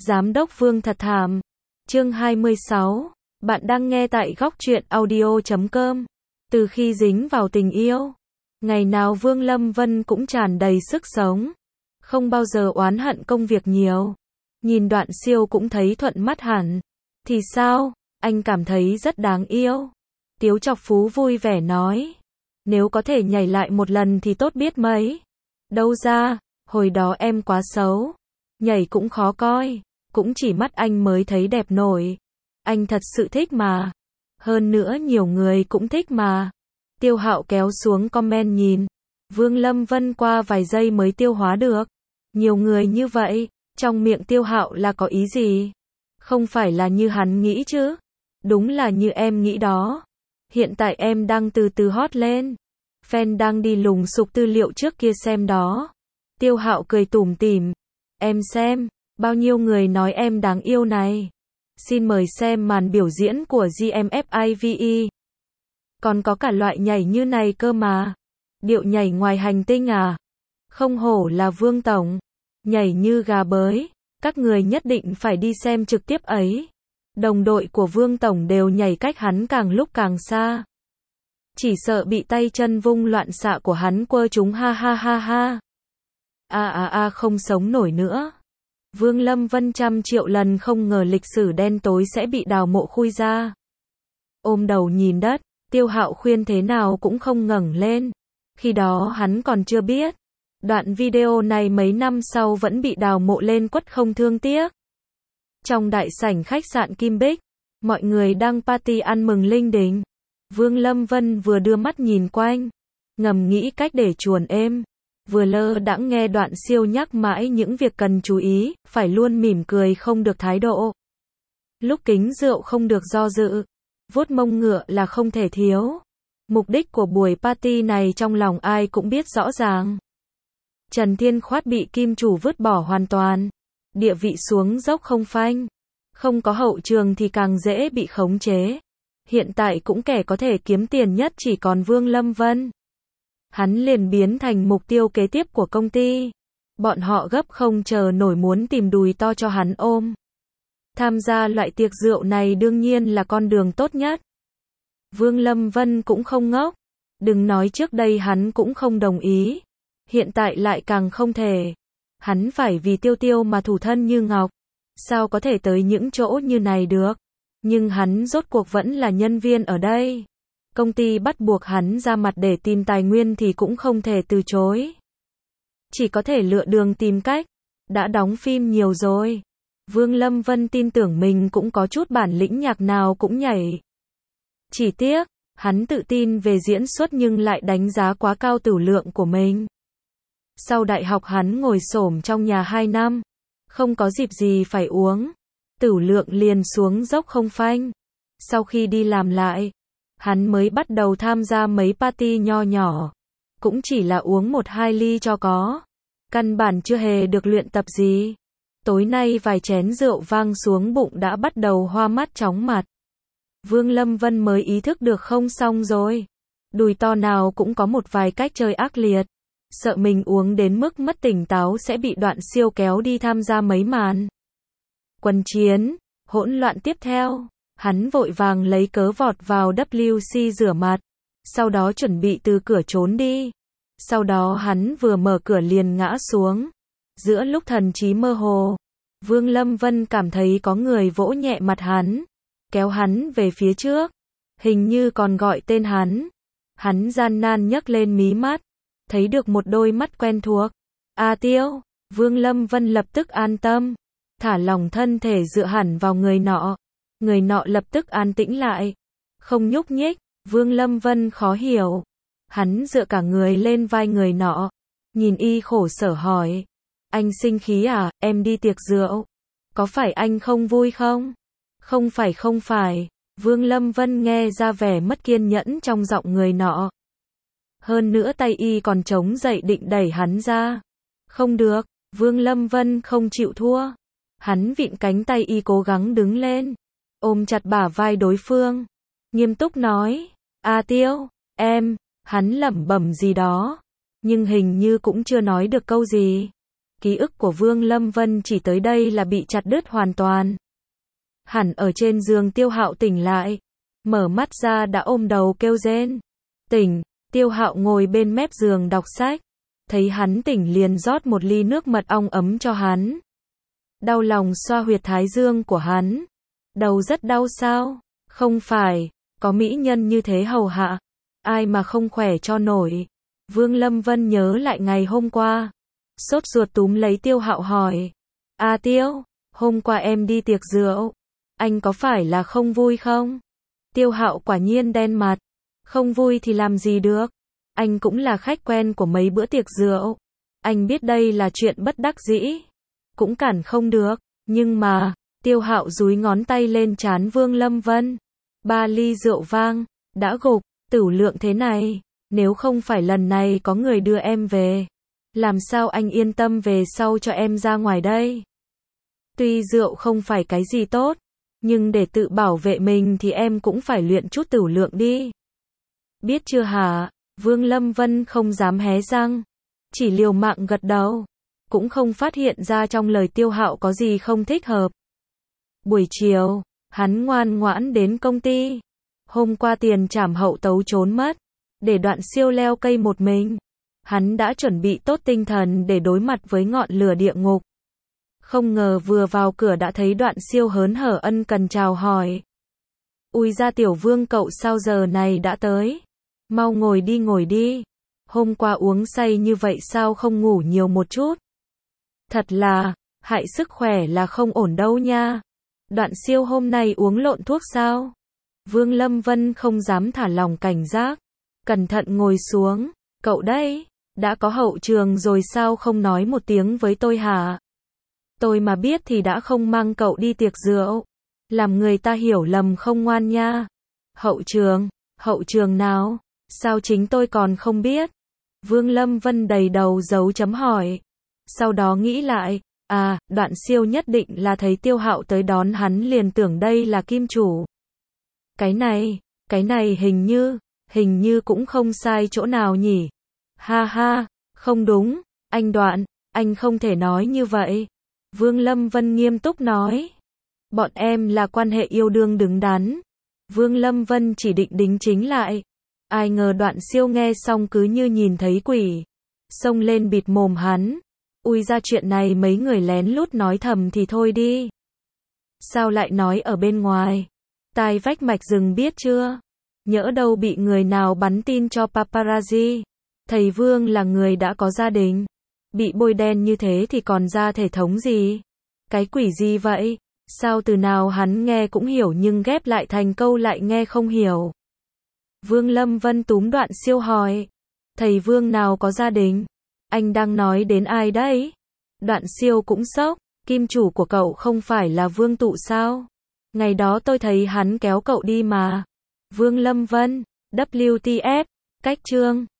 Giám đốc Vương thật thảm. Chương 26. Bạn đang nghe tại góc truyện audio.com. Từ khi dính vào tình yêu, ngày nào Vương Lâm Vân cũng tràn đầy sức sống, không bao giờ oán hận công việc nhiều. Nhìn Đoạn Siêu cũng thấy thuận mắt hẳn. Thì sao, anh cảm thấy rất đáng yêu. Tiếu Chọc Phú vui vẻ nói. Nếu có thể nhảy lại một lần thì tốt biết mấy. Đâu ra, hồi đó em quá xấu. Nhảy cũng khó coi, cũng chỉ mắt anh mới thấy đẹp nổi. Anh thật sự thích mà. Hơn nữa nhiều người cũng thích mà. Tiêu Hạo kéo xuống comment nhìn. Vương Lâm Vân qua vài giây mới tiêu hóa được. Nhiều người như vậy, trong miệng Tiêu Hạo là có ý gì? Không phải là như hắn nghĩ chứ? Đúng là như em nghĩ đó. Hiện tại em đang từ từ hot lên. Fan đang đi lùng sục tư liệu trước kia xem đó. Tiêu Hạo cười tủm tỉm. Em xem, bao nhiêu người nói em đáng yêu này. Xin mời xem màn biểu diễn của GMFIVE. Còn có cả loại nhảy như này cơ mà. Điệu nhảy ngoài hành tinh à? Không hổ là Vương Tổng. Nhảy như gà bới. Các người nhất định phải đi xem trực tiếp ấy. Đồng đội của Vương Tổng đều nhảy cách hắn càng lúc càng xa. Chỉ sợ bị tay chân vung loạn xạ của hắn quơ chúng ha ha ha ha. Không sống nổi nữa. Vương Lâm Vân trăm triệu lần không ngờ lịch sử đen tối sẽ bị đào mộ khui ra. Ôm đầu nhìn đất, Tiêu Hạo khuyên thế nào cũng không ngẩng lên. Khi đó hắn còn chưa biết. Đoạn video này mấy năm sau vẫn bị đào mộ lên quất không thương tiếc. Trong đại sảnh khách sạn Kim Bích, mọi người đang party ăn mừng linh đình. Vương Lâm Vân vừa đưa mắt nhìn quanh, ngầm nghĩ cách để chuồn êm. Vừa lơ đãng nghe Đoạn Siêu nhắc mãi những việc cần chú ý, phải luôn mỉm cười không được thái độ. Lúc kính rượu không được do dự, vuốt mông ngựa là không thể thiếu. Mục đích của buổi party này trong lòng ai cũng biết rõ ràng. Trần Thiên Khoát bị kim chủ vứt bỏ hoàn toàn. Địa vị xuống dốc không phanh. Không có hậu trường thì càng dễ bị khống chế. Hiện tại cũng kẻ có thể kiếm tiền nhất chỉ còn Vương Lâm Vân. Hắn liền biến thành mục tiêu kế tiếp của công ty. Bọn họ gấp không chờ nổi muốn tìm đùi to cho hắn ôm. Tham gia loại tiệc rượu này đương nhiên là con đường tốt nhất. Vương Lâm Vân cũng không ngốc. Đừng nói trước đây hắn cũng không đồng ý. Hiện tại lại càng không thể. Hắn phải vì Tiêu Tiêu mà thủ thân như ngọc. Sao có thể tới những chỗ như này được? Nhưng hắn rốt cuộc vẫn là nhân viên ở đây. Công ty bắt buộc hắn ra mặt để tìm tài nguyên thì cũng không thể từ chối. Chỉ có thể lựa đường tìm cách. Đã đóng phim nhiều rồi. Vương Lâm Vân tin tưởng mình cũng có chút bản lĩnh nhạc nào cũng nhảy. Chỉ tiếc, hắn tự tin về diễn xuất nhưng lại đánh giá quá cao tửu lượng của mình. Sau đại học hắn ngồi xổm trong nhà 2 năm. Không có dịp gì phải uống. Tửu lượng liền xuống dốc không phanh. Sau khi đi làm lại, hắn mới bắt đầu tham gia mấy party nho nhỏ. Cũng chỉ là uống 1-2 ly cho có. Căn bản chưa hề được luyện tập gì. Tối nay vài chén rượu vang xuống bụng đã bắt đầu hoa mắt chóng mặt. Vương Lâm Vân mới ý thức được không xong rồi. Đùi to nào cũng có một vài cách chơi ác liệt. Sợ mình uống đến mức mất tỉnh táo sẽ bị Đoạn Siêu kéo đi tham gia mấy màn quân chiến, hỗn loạn tiếp theo. Hắn vội vàng lấy cớ vọt vào WC rửa mặt. Sau đó chuẩn bị từ cửa trốn đi. Sau đó hắn vừa mở cửa liền ngã xuống. Giữa lúc thần trí mơ hồ, Vương Lâm Vân cảm thấy có người vỗ nhẹ mặt hắn. Kéo hắn về phía trước. Hình như còn gọi tên hắn. Hắn gian nan nhấc lên mí mắt. Thấy được một đôi mắt quen thuộc. Tiêu. Vương Lâm Vân lập tức an tâm. Thả lỏng thân thể dựa hẳn vào người nọ. Người nọ lập tức an tĩnh lại. Không nhúc nhích. Vương Lâm Vân khó hiểu. Hắn dựa cả người lên vai người nọ. Nhìn y khổ sở hỏi. Anh sinh khí à, em đi tiệc rượu. Có phải anh không vui không? Không phải. Vương Lâm Vân nghe ra vẻ mất kiên nhẫn trong giọng người nọ. Hơn nữa tay y còn chống dậy định đẩy hắn ra. Không được, Vương Lâm Vân không chịu thua. Hắn vịn cánh tay y cố gắng đứng lên. Ôm chặt bả vai đối phương. Nghiêm túc nói. Tiêu, em. Hắn lẩm bẩm gì đó. Nhưng hình như cũng chưa nói được câu gì. Ký ức của Vương Lâm Vân chỉ tới đây là bị chặt đứt hoàn toàn. Hẳn ở trên giường Tiêu Hạo tỉnh lại. Mở mắt ra đã ôm đầu kêu rên. Tỉnh, Tiêu Hạo ngồi bên mép giường đọc sách. Thấy hắn tỉnh liền rót một ly nước mật ong ấm cho hắn. Đau lòng xoa huyệt thái dương của hắn. Đầu rất đau sao? Không phải, có mỹ nhân như thế hầu hạ. Ai mà không khỏe cho nổi. Vương Lâm Vân nhớ lại ngày hôm qua. Sốt ruột túm lấy Tiêu Hạo hỏi. À Tiêu, hôm qua em đi tiệc rượu. Anh có phải là không vui không? Tiêu Hạo quả nhiên đen mặt. Không vui thì làm gì được. Anh cũng là khách quen của mấy bữa tiệc rượu. Anh biết đây là chuyện bất đắc dĩ. Cũng cản không được. Nhưng mà, Tiêu Hạo dúi ngón tay lên trán Vương Lâm Vân. 3 ly rượu vang, đã gục, tửu lượng thế này. Nếu không phải lần này có người đưa em về. Làm sao anh yên tâm về sau cho em ra ngoài đây? Tuy rượu không phải cái gì tốt. Nhưng để tự bảo vệ mình thì em cũng phải luyện chút tửu lượng đi. Biết chưa hả? Vương Lâm Vân không dám hé răng. Chỉ liều mạng gật đầu. Cũng không phát hiện ra trong lời Tiêu Hạo có gì không thích hợp. Buổi chiều, hắn ngoan ngoãn đến công ty. Hôm qua Tiền Trảm Hậu Tấu trốn mất. Để Đoạn Siêu leo cây một mình. Hắn đã chuẩn bị tốt tinh thần để đối mặt với ngọn lửa địa ngục. Không ngờ vừa vào cửa đã thấy Đoạn Siêu hớn hở ân cần chào hỏi. Ui ra Tiểu Vương cậu sao giờ này đã tới? Mau ngồi đi. Hôm qua uống say như vậy sao không ngủ nhiều một chút? Thật là, hại sức khỏe là không ổn đâu nha. Đoạn Siêu hôm nay uống lộn thuốc sao? Vương Lâm Vân không dám thả lỏng cảnh giác. Cẩn thận ngồi xuống. Cậu đây, đã có hậu trường rồi sao không nói một tiếng với tôi hả? Tôi mà biết thì đã không mang cậu đi tiệc rượu. Làm người ta hiểu lầm không ngoan nha. Hậu trường nào? Sao chính tôi còn không biết? Vương Lâm Vân đầy đầu dấu chấm hỏi. Sau đó nghĩ lại, Đoạn Siêu nhất định là thấy Tiêu Hạo tới đón hắn liền tưởng đây là kim chủ. Cái này hình như cũng không sai chỗ nào nhỉ? Ha ha, không đúng, anh Đoạn, anh không thể nói như vậy. Vương Lâm Vân nghiêm túc nói. Bọn em là quan hệ yêu đương đứng đắn. Vương Lâm Vân chỉ định đính chính lại. Ai ngờ Đoạn Siêu nghe xong cứ như nhìn thấy quỷ. Xông lên bịt mồm hắn. Ui ra chuyện này mấy người lén lút nói thầm thì thôi đi. Sao lại nói ở bên ngoài? Tai vách mạch rừng biết chưa? Nhỡ đâu bị người nào bắn tin cho paparazzi. Thầy Vương là người đã có gia đình. Bị bôi đen như thế thì còn ra thể thống gì? Cái quỷ gì vậy? Sao từ nào hắn nghe cũng hiểu nhưng ghép lại thành câu lại nghe không hiểu. Vương Lâm Vân túm Đoạn Siêu hỏi. Thầy Vương nào có gia đình? Anh đang nói đến ai đấy? Đoạn Siêu cũng sốc. Kim chủ của cậu không phải là Vương Tụ sao? Ngày đó tôi thấy hắn kéo cậu đi mà. Vương Lâm Vân. WTF. Cách chương.